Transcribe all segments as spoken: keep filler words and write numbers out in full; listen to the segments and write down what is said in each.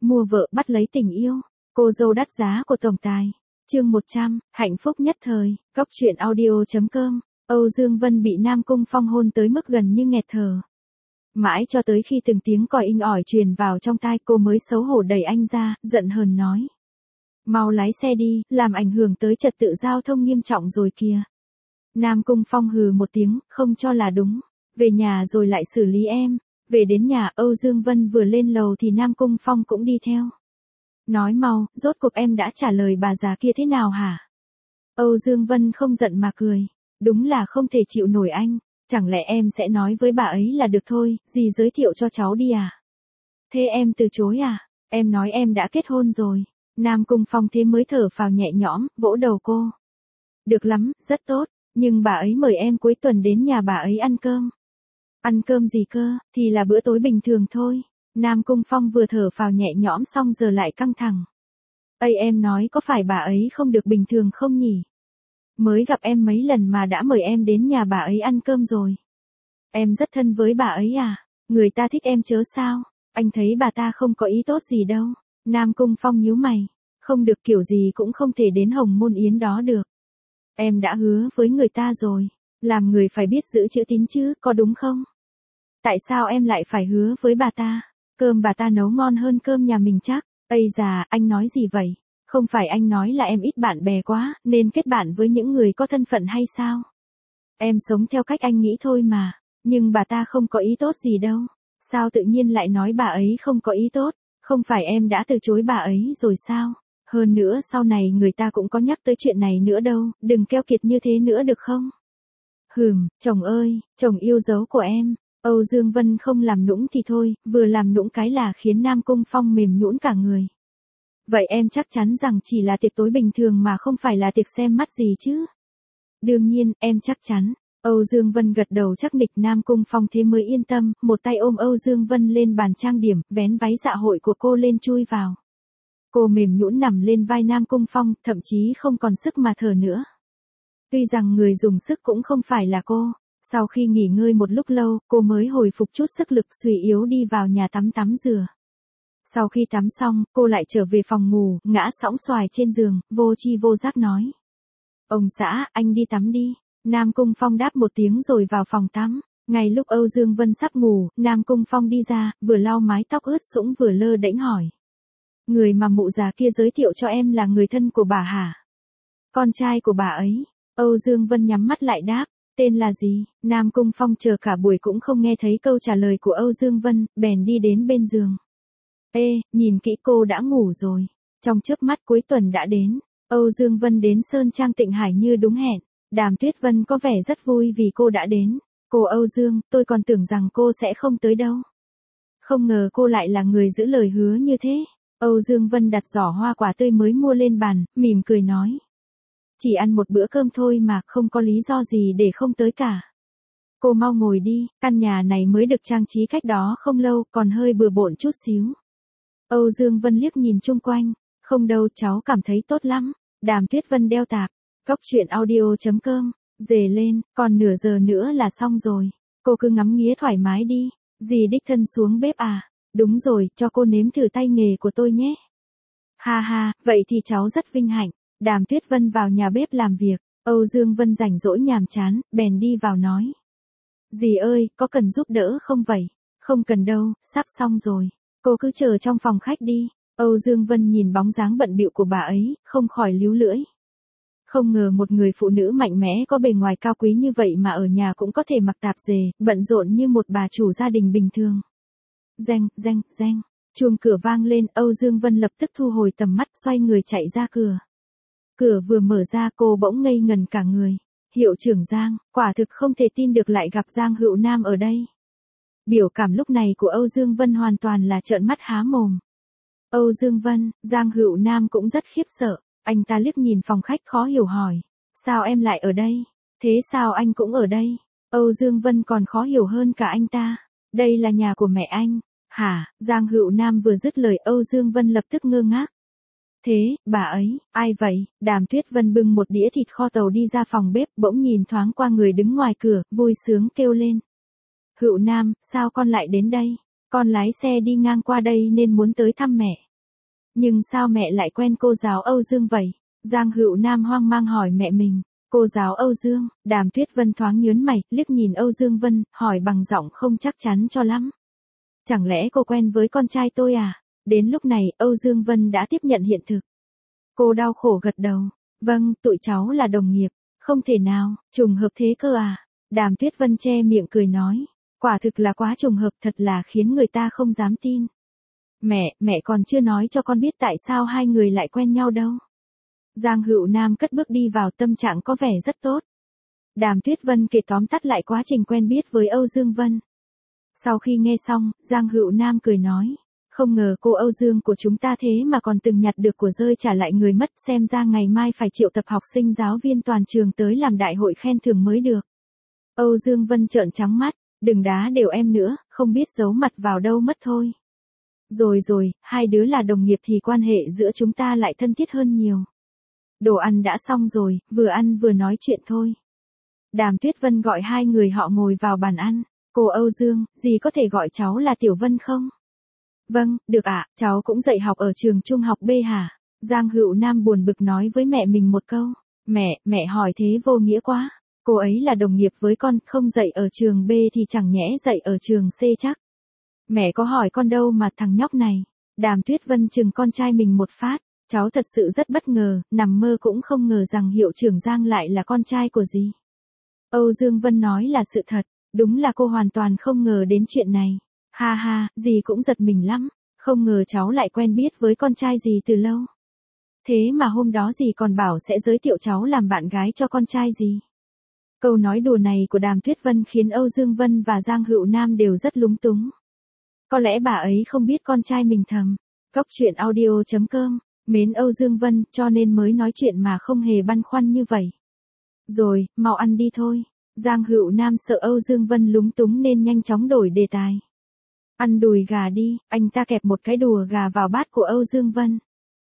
mua vợ bắt lấy tình yêu, cô dâu đắt giá của tổng tài. Chương một trăm, hạnh phúc nhất thời, góc truyện audio chấm com. Âu Dương Vân bị Nam Cung Phong hôn tới mức gần như nghẹt thở. Mãi cho tới khi từng tiếng còi inh ỏi truyền vào trong tai, cô mới xấu hổ đẩy anh ra, giận hờn nói: "Mau lái xe đi, làm ảnh hưởng tới trật tự giao thông nghiêm trọng rồi kìa." Nam Cung Phong hừ một tiếng, không cho là đúng. "Về nhà rồi lại xử lý em." Về đến nhà, Âu Dương Vân vừa lên lầu thì Nam Cung Phong cũng đi theo. "Nói mau, rốt cuộc em đã trả lời bà già kia thế nào hả?" Âu Dương Vân không giận mà cười. "Đúng là không thể chịu nổi anh, chẳng lẽ em sẽ nói với bà ấy là được thôi, dì giới thiệu cho cháu đi à?" "Thế em từ chối à? Em nói em đã kết hôn rồi." Nam Cung Phong thế mới thở phào nhẹ nhõm, vỗ đầu cô. "Được lắm, rất tốt, nhưng bà ấy mời em cuối tuần đến nhà bà ấy ăn cơm." "Ăn cơm gì cơ, thì là bữa tối bình thường thôi." Nam Cung Phong vừa thở phào nhẹ nhõm xong giờ lại căng thẳng. "Ây, em nói có phải bà ấy không được bình thường không nhỉ? Mới gặp em mấy lần mà đã mời em đến nhà bà ấy ăn cơm rồi. Em rất thân với bà ấy à? Người ta thích em chớ sao? Anh thấy bà ta không có ý tốt gì đâu." Nam Cung Phong nhíu mày. "Không được, kiểu gì cũng không thể đến Hồng Môn Yến đó được. Em đã hứa với người ta rồi, làm người phải biết giữ chữ tín chứ, có đúng không? Tại sao em lại phải hứa với bà ta? Cơm bà ta nấu ngon hơn cơm nhà mình chắc." "Ây già, anh nói gì vậy? Không phải anh nói là em ít bạn bè quá, nên kết bạn với những người có thân phận hay sao? Em sống theo cách anh nghĩ thôi mà, nhưng bà ta không có ý tốt gì đâu." "Sao tự nhiên lại nói bà ấy không có ý tốt? Không phải em đã từ chối bà ấy rồi sao? Hơn nữa sau này người ta cũng có nhắc tới chuyện này nữa đâu, đừng keo kiệt như thế nữa được không?" "Hừm, chồng ơi, chồng yêu dấu của em." Âu Dương Vân không làm nũng thì thôi, vừa làm nũng cái là khiến Nam Cung Phong mềm nhũn cả người. "Vậy em chắc chắn rằng chỉ là tiệc tối bình thường mà không phải là tiệc xem mắt gì chứ?" "Đương nhiên, em chắc chắn." Âu Dương Vân gật đầu chắc nịch. Nam Cung Phong thế mới yên tâm, một tay ôm Âu Dương Vân lên bàn trang điểm, vén váy dạ hội của cô lên chui vào. Cô mềm nhũn nằm lên vai Nam Cung Phong, thậm chí không còn sức mà thở nữa. Tuy rằng người dùng sức cũng không phải là cô. Sau khi nghỉ ngơi một lúc lâu, cô mới hồi phục chút sức lực, suy yếu đi vào nhà tắm tắm rửa. Sau khi tắm xong, cô lại trở về phòng ngủ, ngã sõng xoài trên giường, vô tri vô giác nói: "Ông xã, anh đi tắm đi." Nam Cung Phong đáp một tiếng rồi vào phòng tắm. Ngay lúc Âu Dương Vân sắp ngủ, Nam Cung Phong đi ra, vừa lau mái tóc ướt sũng vừa lơ đễnh hỏi: "Người mà mụ già kia giới thiệu cho em là người thân của bà hả?" "Con trai của bà ấy." Âu Dương Vân nhắm mắt lại đáp: "Tên là gì?" Nam Cung Phong chờ cả buổi cũng không nghe thấy câu trả lời của Âu Dương Vân, bèn đi đến bên giường. "Ê, nhìn kỹ cô đã ngủ rồi." Trong chớp mắt cuối tuần đã đến, Âu Dương Vân đến Sơn Trang Tịnh Hải như đúng hẹn. Đàm Tuyết Vân có vẻ rất vui vì cô đã đến. "Cô Âu Dương, tôi còn tưởng rằng cô sẽ không tới đâu. Không ngờ cô lại là người giữ lời hứa như thế." Âu Dương Vân đặt giỏ hoa quả tươi mới mua lên bàn, mỉm cười nói: "Chỉ ăn một bữa cơm thôi mà, không có lý do gì để không tới cả. Cô mau ngồi đi, căn nhà này mới được trang trí cách đó không lâu, còn hơi bừa bộn chút xíu." Âu Dương Vân liếc nhìn chung quanh. "Không đâu, cháu cảm thấy tốt lắm." Đàm Tuyết Vân đeo tạp. Góc truyện audio chấm com. Dề lên, còn nửa giờ nữa là xong rồi. Cô cứ ngắm nghía thoải mái đi. "Dì đích thân xuống bếp à?" "Đúng rồi, cho cô nếm thử tay nghề của tôi nhé." "Ha ha, vậy thì cháu rất vinh hạnh." Đàm Tuyết Vân vào nhà bếp làm việc. Âu Dương Vân rảnh rỗi nhàm chán, bèn đi vào nói: "Dì ơi, có cần giúp đỡ không vậy?" "Không cần đâu, sắp xong rồi. Cô cứ chờ trong phòng khách đi." Âu Dương Vân nhìn bóng dáng bận bịu của bà ấy, không khỏi líu lưỡi. Không ngờ một người phụ nữ mạnh mẽ có bề ngoài cao quý như vậy mà ở nhà cũng có thể mặc tạp dề, bận rộn như một bà chủ gia đình bình thường. Reng, reng, reng. Chuông cửa vang lên, Âu Dương Vân lập tức thu hồi tầm mắt, xoay người chạy ra cửa. Cửa vừa mở ra cô bỗng ngây ngần cả người. Hiệu trưởng Giang, quả thực không thể tin được lại gặp Giang Hữu Nam ở đây. Biểu cảm lúc này của Âu Dương Vân hoàn toàn là trợn mắt há mồm. "Âu Dương Vân." Giang Hữu Nam cũng rất khiếp sợ. Anh ta liếc nhìn phòng khách khó hiểu hỏi: "Sao em lại ở đây? Thế sao anh cũng ở đây?" Âu Dương Vân còn khó hiểu hơn cả anh ta. "Đây là nhà của mẹ anh." "Hả?" Giang Hữu Nam vừa dứt lời Âu Dương Vân lập tức ngơ ngác. "Thế, bà ấy, ai vậy?" Đàm Tuyết Vân bưng một đĩa thịt kho tàu đi ra phòng bếp, bỗng nhìn thoáng qua người đứng ngoài cửa, vui sướng kêu lên: "Hữu Nam, sao con lại đến đây?" "Con lái xe đi ngang qua đây nên muốn tới thăm mẹ." Nhưng sao mẹ lại quen cô giáo Âu Dương vậy? Giang Hữu Nam hoang mang hỏi mẹ mình. Cô giáo Âu Dương, Đàm Tuyết Vân thoáng nhớn mày, liếc nhìn Âu Dương Vân, hỏi bằng giọng không chắc chắn cho lắm. Chẳng lẽ cô quen với con trai tôi à? Đến lúc này, Âu Dương Vân đã tiếp nhận hiện thực. Cô đau khổ gật đầu. Vâng, tụi cháu là đồng nghiệp. Không thể nào, trùng hợp thế cơ à? Đàm Tuyết Vân che miệng cười nói. Quả thực là quá trùng hợp, thật là khiến người ta không dám tin. Mẹ, mẹ còn chưa nói cho con biết tại sao hai người lại quen nhau đâu. Giang Hữu Nam cất bước đi vào, tâm trạng có vẻ rất tốt. Đàm Tuyết Vân kể tóm tắt lại quá trình quen biết với Âu Dương Vân. Sau khi nghe xong, Giang Hữu Nam cười nói. Không ngờ cô Âu Dương của chúng ta thế mà còn từng nhặt được của rơi trả lại người mất, xem ra ngày mai phải triệu tập học sinh giáo viên toàn trường tới làm đại hội khen thưởng mới được. Âu Dương Vân trợn trắng mắt, đừng đá đều em nữa, không biết giấu mặt vào đâu mất thôi. Rồi rồi, hai đứa là đồng nghiệp thì quan hệ giữa chúng ta lại thân thiết hơn nhiều. Đồ ăn đã xong rồi, vừa ăn vừa nói chuyện thôi. Đàm Tuyết Vân gọi hai người họ ngồi vào bàn ăn. Cô Âu Dương, dì có thể gọi cháu là Tiểu Vân không? Vâng, được ạ, cháu cũng dạy học ở trường trung học B hả? Giang Hữu Nam buồn bực nói với mẹ mình một câu. Mẹ, mẹ hỏi thế vô nghĩa quá. Cô ấy là đồng nghiệp với con, không dạy ở trường B thì chẳng nhẽ dạy ở trường C chắc. Mẹ có hỏi con đâu mà thằng nhóc này. Đàm Tuyết Vân chừng con trai mình một phát. Cháu thật sự rất bất ngờ, nằm mơ cũng không ngờ rằng hiệu trưởng Giang lại là con trai của dì. Âu Dương Vân nói là sự thật, đúng là cô hoàn toàn không ngờ đến chuyện này. Ha ha, dì cũng giật mình lắm, không ngờ cháu lại quen biết với con trai dì từ lâu. Thế mà hôm đó dì còn bảo sẽ giới thiệu cháu làm bạn gái cho con trai dì. Câu nói đùa này của Đàm Tuyết Vân khiến Âu Dương Vân và Giang Hữu Nam đều rất lúng túng. Có lẽ bà ấy không biết con trai mình thầm. Góc truyện audio chấm com, mến Âu Dương Vân cho nên mới nói chuyện mà không hề băn khoăn như vậy. Rồi, mau ăn đi thôi. Giang Hữu Nam sợ Âu Dương Vân lúng túng nên nhanh chóng đổi đề tài. Ăn đùi gà đi, anh ta kẹp một cái đùa gà vào bát của Âu Dương Vân.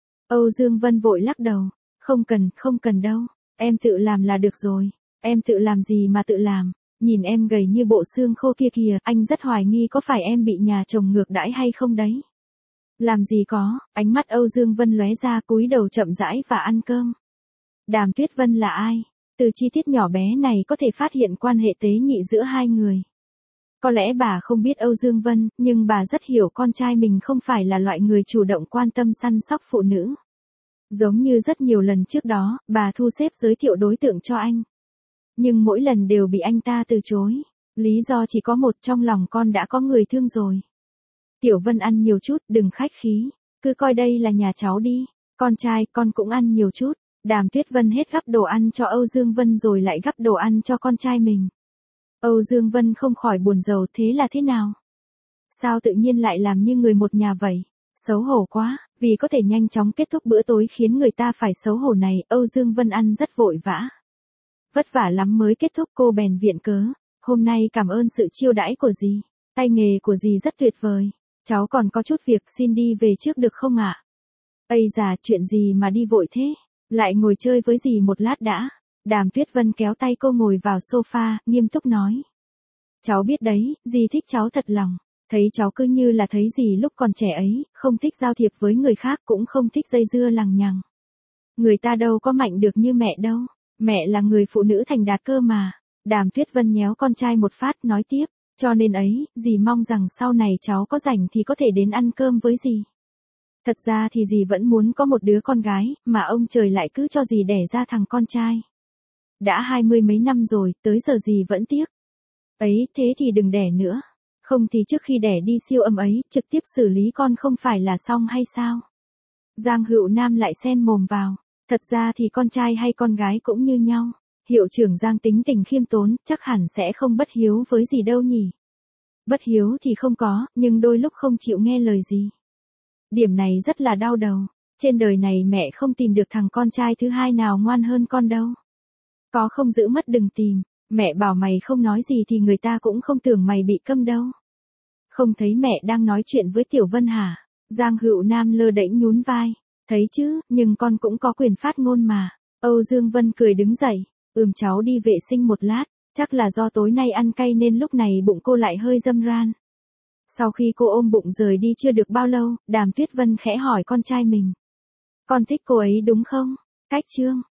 Âu Dương Vân vội lắc đầu. Không cần, không cần đâu. Em tự làm là được rồi. Em tự làm gì mà tự làm. Nhìn em gầy như bộ xương khô kia kìa, anh rất hoài nghi có phải em bị nhà chồng ngược đãi hay không đấy. Làm gì có, ánh mắt Âu Dương Vân lóe ra, cúi đầu chậm rãi và ăn cơm. Đàm Tuyết Vân là ai? Từ chi tiết nhỏ bé này có thể phát hiện quan hệ tế nhị giữa hai người. Có lẽ bà không biết Âu Dương Vân, nhưng bà rất hiểu con trai mình không phải là loại người chủ động quan tâm săn sóc phụ nữ. Giống như rất nhiều lần trước đó, bà thu xếp giới thiệu đối tượng cho anh. Nhưng mỗi lần đều bị anh ta từ chối. Lý do chỉ có một, trong lòng con đã có người thương rồi. Tiểu Vân ăn nhiều chút, đừng khách khí. Cứ coi đây là nhà cháu đi. Con trai, con cũng ăn nhiều chút. Đàm Tuyết Vân hết gắp đồ ăn cho Âu Dương Vân rồi lại gắp đồ ăn cho con trai mình. Âu Dương Vân không khỏi buồn rầu, thế là thế nào? Sao tự nhiên lại làm như người một nhà vậy? Xấu hổ quá, vì có thể nhanh chóng kết thúc bữa tối khiến người ta phải xấu hổ này, Âu Dương Vân ăn rất vội vã. Vất vả lắm mới kết thúc, cô bèn viện cớ. Hôm nay cảm ơn sự chiêu đãi của dì. Tay nghề của dì rất tuyệt vời. Cháu còn có chút việc, xin đi về trước được không ạ? À? Ây già, chuyện gì mà đi vội thế? Lại ngồi chơi với dì một lát đã. Đàm Tuyết Vân kéo tay cô ngồi vào sofa, nghiêm túc nói. Cháu biết đấy, dì thích cháu thật lòng. Thấy cháu cứ như là thấy dì lúc còn trẻ ấy, không thích giao thiệp với người khác, cũng không thích dây dưa lằng nhằng. Người ta đâu có mạnh được như mẹ đâu. Mẹ là người phụ nữ thành đạt cơ mà. Đàm Tuyết Vân nhéo con trai một phát, nói tiếp. Cho nên ấy, dì mong rằng sau này cháu có rảnh thì có thể đến ăn cơm với dì. Thật ra thì dì vẫn muốn có một đứa con gái, mà ông trời lại cứ cho dì đẻ ra thằng con trai. Đã hai mươi mấy năm rồi, tới giờ dì vẫn tiếc. Ấy, thế thì đừng đẻ nữa. Không thì trước khi đẻ đi siêu âm ấy, trực tiếp xử lý con không phải là xong hay sao? Giang Hữu Nam lại xen mồm vào. Thật ra thì con trai hay con gái cũng như nhau. Hiệu trưởng Giang tính tình khiêm tốn, chắc hẳn sẽ không bất hiếu với gì đâu nhỉ. Bất hiếu thì không có, nhưng đôi lúc không chịu nghe lời gì. Điểm này rất là đau đầu. Trên đời này mẹ không tìm được thằng con trai thứ hai nào ngoan hơn con đâu. Có không giữ mất đừng tìm. Mẹ bảo mày không nói gì thì người ta cũng không tưởng mày bị câm đâu. Không thấy mẹ đang nói chuyện với Tiểu Vân hả? Giang Hữu Nam lơ đễnh nhún vai. Thấy chứ, nhưng con cũng có quyền phát ngôn mà. Âu Dương Vân cười đứng dậy. Ừm, cháu đi vệ sinh một lát. Chắc là do tối nay ăn cay nên lúc này bụng cô lại hơi râm ran. Sau khi cô ôm bụng rời đi chưa được bao lâu, Đàm Tuyết Vân khẽ hỏi con trai mình. Con thích cô ấy đúng không? Cách Trương,